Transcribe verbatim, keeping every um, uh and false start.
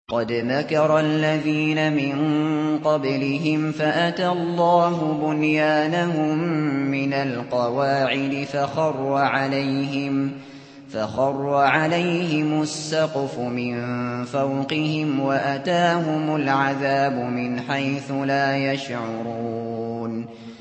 قد مكر الذين من قبلهم فأتى الله بنيانهم من القواعد فخر عليهم فخر عليهم السقف من فوقهم وأتاهم العذاب من حيث لا يشعرون